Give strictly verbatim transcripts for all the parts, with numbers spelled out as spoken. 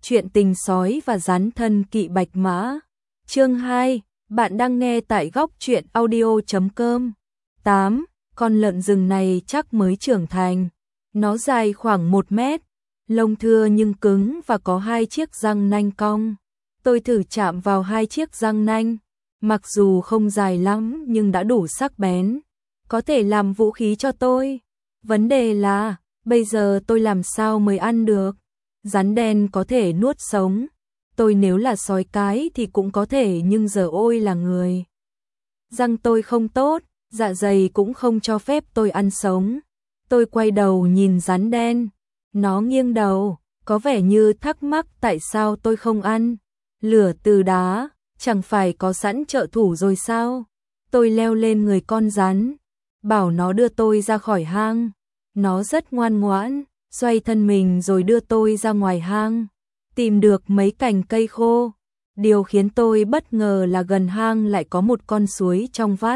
Chuyện tình sói và rắn thân kỵ bạch mã. Chương hai, bạn đang nghe tại góc truyện audio chấm com. tám. Con lợn rừng này chắc mới trưởng thành. Nó dài khoảng một mét, lông thưa nhưng cứng và có hai chiếc răng nanh cong. Tôi thử chạm vào hai chiếc răng nanh, mặc dù không dài lắm nhưng đã đủ sắc bén, có thể làm vũ khí cho tôi. Vấn đề là, bây giờ tôi làm sao mới ăn được? Rắn đen có thể nuốt sống, tôi nếu là sói cái thì cũng có thể, nhưng giờ ôi là người. Răng tôi không tốt, dạ dày cũng không cho phép tôi ăn sống. Tôi quay đầu nhìn rắn đen, nó nghiêng đầu, có vẻ như thắc mắc tại sao tôi không ăn. Lửa từ đá, chẳng phải có sẵn trợ thủ rồi sao? Tôi leo lên người con rắn, bảo nó đưa tôi ra khỏi hang. Nó rất ngoan ngoãn, xoay thân mình rồi đưa tôi ra ngoài hang, tìm được mấy cành cây khô. Điều khiến tôi bất ngờ là gần hang lại có một con suối trong vắt.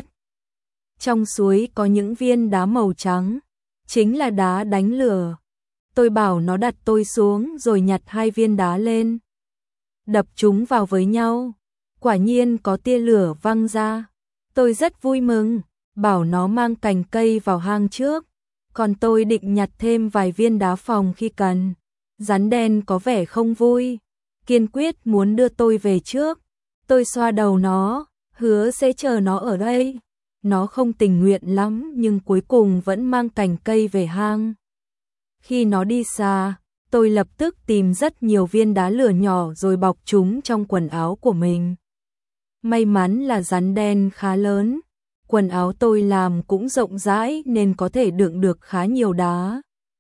Trong suối có những viên đá màu trắng, chính là đá đánh lửa. Tôi bảo nó đặt tôi xuống rồi nhặt hai viên đá lên, đập chúng vào với nhau. Quả nhiên có tia lửa văng ra. Tôi rất vui mừng, bảo nó mang cành cây vào hang trước, còn tôi định nhặt thêm vài viên đá phòng khi cần. Rắn đen có vẻ không vui, kiên quyết muốn đưa tôi về trước. Tôi xoa đầu nó, hứa sẽ chờ nó ở đây. Nó không tình nguyện lắm nhưng cuối cùng vẫn mang cành cây về hang. Khi nó đi xa, tôi lập tức tìm rất nhiều viên đá lửa nhỏ rồi bọc chúng trong quần áo của mình. May mắn là rắn đen khá lớn, quần áo tôi làm cũng rộng rãi nên có thể đựng được khá nhiều đá.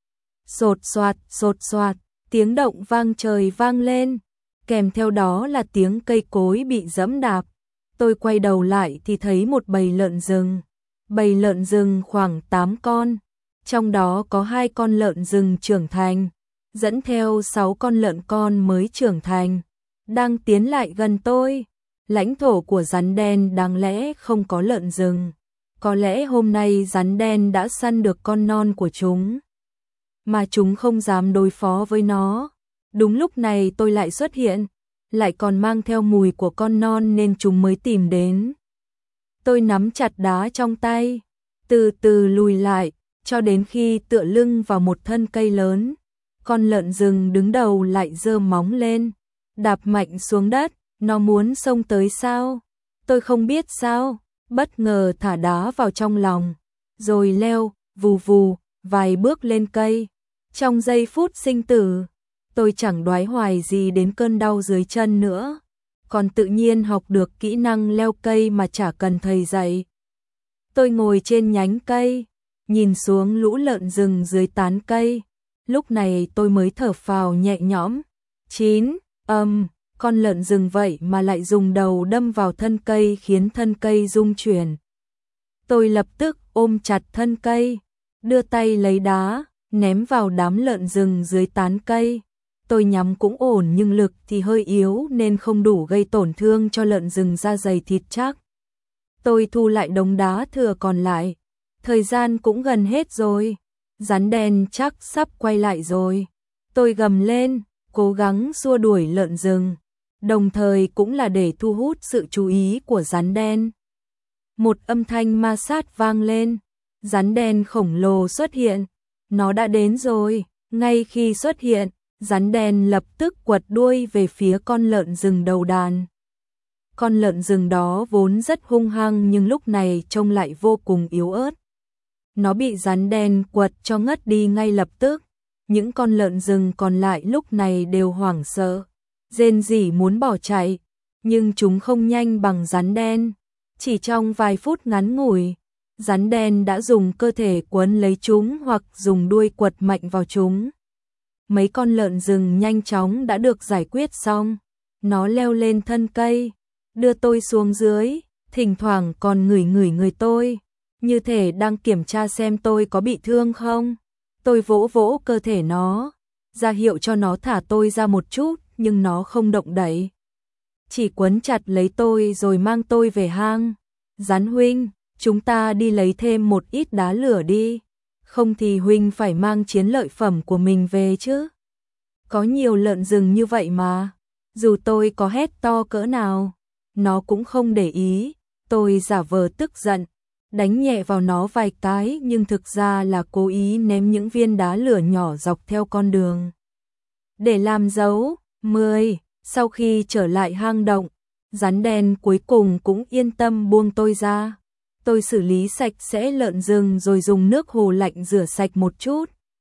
Sột soạt, sột soạt, tiếng động vang trời vang lên, kèm theo đó là tiếng cây cối bị giẫm đạp. Tôi quay đầu lại thì thấy một bầy lợn rừng. Bầy lợn rừng khoảng tám con, trong đó có hai con lợn rừng trưởng thành, dẫn theo sáu con lợn con mới trưởng thành, đang tiến lại gần tôi. Lãnh thổ của rắn đen đáng lẽ không có lợn rừng. Có lẽ hôm nay rắn đen đã săn được con non của chúng, mà chúng không dám đối phó với nó. Đúng lúc này tôi lại xuất hiện, lại còn mang theo mùi của con non nên chúng mới tìm đến. Tôi nắm chặt đá trong tay, từ từ lùi lại, cho đến khi tựa lưng vào một thân cây lớn. Con lợn rừng đứng đầu lại giơ móng lên, đạp mạnh xuống đất. Nó muốn xông tới sao? Tôi không biết sao, bất ngờ thả đá vào trong lòng, rồi leo, vù vù, vài bước lên cây. Trong giây phút sinh tử, tôi chẳng đoái hoài gì đến cơn đau dưới chân nữa, còn tự nhiên học được kỹ năng leo cây mà chả cần thầy dạy. Tôi ngồi trên nhánh cây, nhìn xuống lũ lợn rừng dưới tán cây. Lúc này tôi mới thở phào nhẹ nhõm. Chín, âm. Um, Con lợn rừng vậy mà lại dùng đầu đâm vào thân cây khiến thân cây rung chuyển. Tôi lập tức ôm chặt thân cây, đưa tay lấy đá, ném vào đám lợn rừng dưới tán cây. Tôi nhắm cũng ổn nhưng lực thì hơi yếu nên không đủ gây tổn thương cho lợn rừng da dày thịt chắc. Tôi thu lại đống đá thừa còn lại. Thời gian cũng gần hết rồi. Rắn đen chắc sắp quay lại rồi. Tôi gầm lên, cố gắng xua đuổi lợn rừng, đồng thời cũng là để thu hút sự chú ý của rắn đen. Một âm thanh ma sát vang lên, rắn đen khổng lồ xuất hiện. Nó đã đến rồi. Ngay khi xuất hiện, rắn đen lập tức quật đuôi về phía con lợn rừng đầu đàn. Con lợn rừng đó vốn rất hung hăng nhưng lúc này trông lại vô cùng yếu ớt. Nó bị rắn đen quật cho ngất đi ngay lập tức. Những con lợn rừng còn lại lúc này đều hoảng sợ, rên rỉ muốn bỏ chạy, nhưng chúng không nhanh bằng rắn đen. Chỉ trong vài phút ngắn ngủi, rắn đen đã dùng cơ thể quấn lấy chúng hoặc dùng đuôi quật mạnh vào chúng. Mấy con lợn rừng nhanh chóng đã được giải quyết xong. Nó leo lên thân cây, đưa tôi xuống dưới, thỉnh thoảng còn ngửi ngửi người tôi, như thể đang kiểm tra xem tôi có bị thương không. Tôi vỗ vỗ cơ thể nó, ra hiệu cho nó thả tôi ra một chút, nhưng nó không động đậy, chỉ quấn chặt lấy tôi rồi mang tôi về hang. Rắn huynh, chúng ta đi lấy thêm một ít đá lửa đi, không thì huynh phải mang chiến lợi phẩm của mình về chứ. Có nhiều lợn rừng như vậy mà, dù tôi có hét to cỡ nào, nó cũng không để ý. Tôi giả vờ tức giận, đánh nhẹ vào nó vài cái nhưng thực ra là cố ý ném những viên đá lửa nhỏ dọc theo con đường. Để làm dấu. mười. Sau khi trở lại hang động, rắn đen cuối cùng cũng yên tâm buông tôi ra. Tôi xử lý sạch sẽ lợn rừng rồi dùng nước hồ lạnh rửa sạch một chút.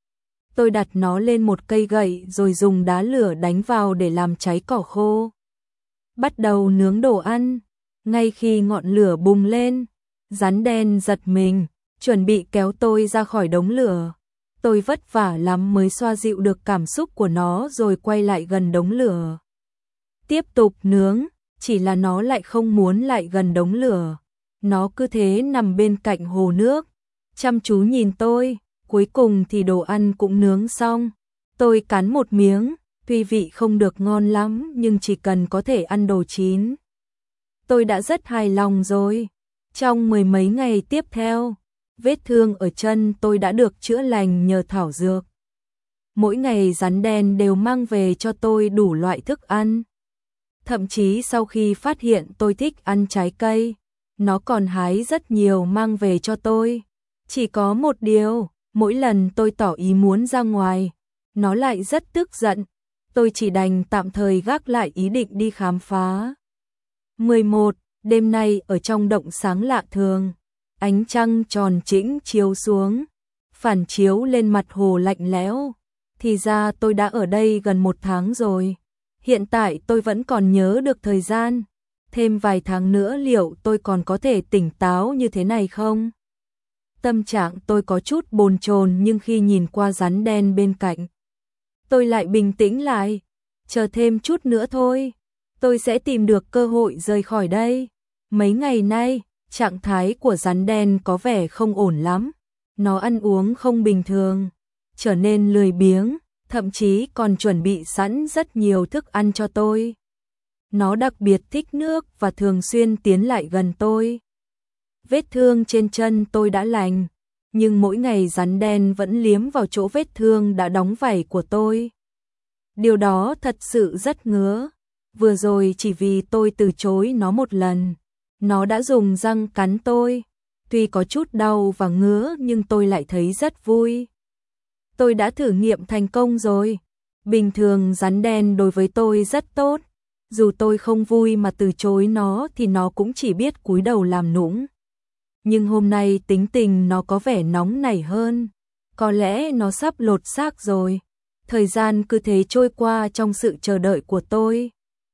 Tôi đặt nó lên một cây gậy rồi dùng đá lửa đánh vào để làm cháy cỏ khô. Bắt đầu nướng đồ ăn. Ngay khi ngọn lửa bùng lên, rắn đen giật mình, chuẩn bị kéo tôi ra khỏi đống lửa. Tôi vất vả lắm mới xoa dịu được cảm xúc của nó rồi quay lại gần đống lửa. Tiếp tục nướng, chỉ là nó lại không muốn lại gần đống lửa. Nó cứ thế nằm bên cạnh hồ nước, chăm chú nhìn tôi. Cuối cùng thì đồ ăn cũng nướng xong. Tôi cắn một miếng, tuy vị không được ngon lắm nhưng chỉ cần có thể ăn đồ chín, tôi đã rất hài lòng rồi. Trong mười mấy ngày tiếp theo, vết thương ở chân tôi đã được chữa lành nhờ thảo dược. Mỗi ngày rắn đen đều mang về cho tôi đủ loại thức ăn. Thậm chí sau khi phát hiện tôi thích ăn trái cây, nó còn hái rất nhiều mang về cho tôi. Chỉ có một điều, mỗi lần tôi tỏ ý muốn ra ngoài, nó lại rất tức giận. Tôi chỉ đành tạm thời gác lại ý định đi khám phá. mười một. Đêm nay ở trong động sáng lạ thường, ánh trăng tròn trĩnh chiếu xuống, phản chiếu lên mặt hồ lạnh lẽo. Thì ra tôi đã ở đây gần một tháng rồi. Hiện tại tôi vẫn còn nhớ được thời gian. Thêm vài tháng nữa liệu tôi còn có thể tỉnh táo như thế này không? Tâm trạng tôi có chút bồn chồn nhưng khi nhìn qua rắn đen bên cạnh, tôi lại bình tĩnh lại. Chờ thêm chút nữa thôi, tôi sẽ tìm được cơ hội rời khỏi đây. Mấy ngày nay, trạng thái của rắn đen có vẻ không ổn lắm. Nó ăn uống không bình thường, trở nên lười biếng, thậm chí còn chuẩn bị sẵn rất nhiều thức ăn cho tôi. Nó đặc biệt thích nước và thường xuyên tiến lại gần tôi. Vết thương trên chân tôi đã lành, nhưng mỗi ngày rắn đen vẫn liếm vào chỗ vết thương đã đóng vảy của tôi. Điều đó thật sự rất ngứa. Vừa rồi chỉ vì tôi từ chối nó một lần, nó đã dùng răng cắn tôi. Tuy có chút đau và ngứa nhưng tôi lại thấy rất vui. Tôi đã thử nghiệm thành công rồi. Bình thường rắn đen đối với tôi rất tốt. Dù tôi không vui mà từ chối nó thì nó cũng chỉ biết cúi đầu làm nũng. Nhưng hôm nay tính tình nó có vẻ nóng nảy hơn. Có lẽ nó sắp lột xác rồi. Thời gian cứ thế trôi qua trong sự chờ đợi của tôi.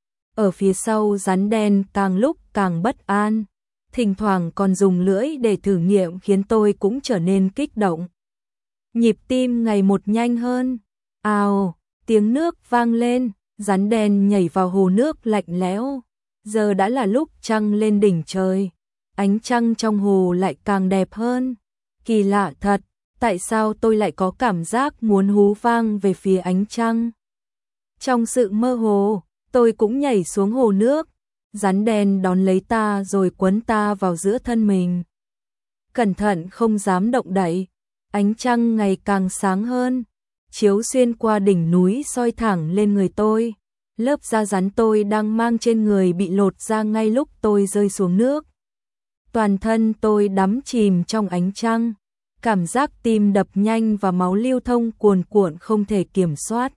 Ở phía sau rắn đen càng lúc càng bất an. Thỉnh thoảng còn dùng lưỡi để thử nghiệm khiến tôi cũng trở nên kích động. Nhịp tim ngày một nhanh hơn. Ào, tiếng nước vang lên, rắn đen nhảy vào hồ nước lạnh lẽo. Giờ đã là lúc trăng lên đỉnh trời. Ánh trăng trong hồ lại càng đẹp hơn. Kỳ lạ thật, tại sao tôi lại có cảm giác muốn hú vang về phía ánh trăng? Trong sự mơ hồ, tôi cũng nhảy xuống hồ nước. Rắn đen đón lấy ta rồi quấn ta vào giữa thân mình. Cẩn thận không dám động đậy. Ánh trăng ngày càng sáng hơn, chiếu xuyên qua đỉnh núi soi thẳng lên người tôi. Lớp da rắn tôi đang mang trên người bị lột ra ngay lúc tôi rơi xuống nước. Toàn thân tôi đắm chìm trong ánh trăng, cảm giác tim đập nhanh và máu lưu thông cuồn cuộn không thể kiểm soát.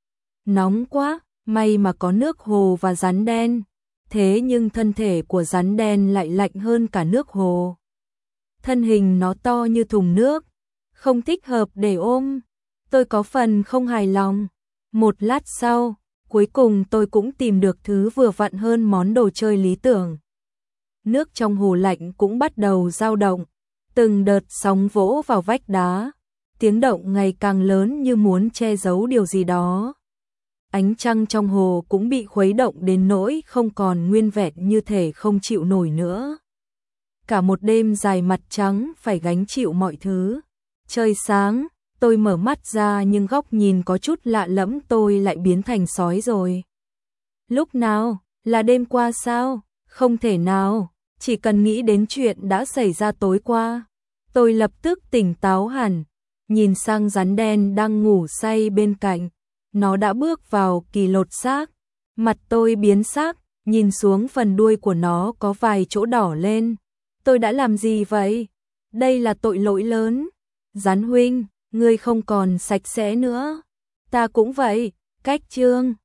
Nóng quá, may mà có nước hồ và rắn đen. Thế nhưng thân thể của rắn đen lại lạnh hơn cả nước hồ. Thân hình nó to như thùng nước, không thích hợp để ôm. Tôi có phần không hài lòng. Một lát sau, cuối cùng tôi cũng tìm được thứ vừa vặn hơn món đồ chơi lý tưởng. Nước trong hồ lạnh cũng bắt đầu dao động, từng đợt sóng vỗ vào vách đá, tiếng động ngày càng lớn như muốn che giấu điều gì đó. Ánh trăng trong hồ cũng bị khuấy động đến nỗi không còn nguyên vẹn như thể không chịu nổi nữa. Cả một đêm dài mặt trắng phải gánh chịu mọi thứ. Trời sáng, tôi mở mắt ra nhưng góc nhìn có chút lạ lẫm, tôi lại biến thành sói rồi. Lúc nào? Là đêm qua sao? Không thể nào, chỉ cần nghĩ đến chuyện đã xảy ra tối qua. Tôi lập tức tỉnh táo hẳn, nhìn sang rắn đen đang ngủ say bên cạnh. nó đã bước vào kỳ lột xác. Mặt tôi biến sắc, nhìn xuống phần đuôi của nó có vài chỗ đỏ lên. Tôi đã làm gì vậy? Đây là tội lỗi lớn. Rắn huynh, ngươi không còn sạch sẽ nữa. Ta cũng vậy, cách trương.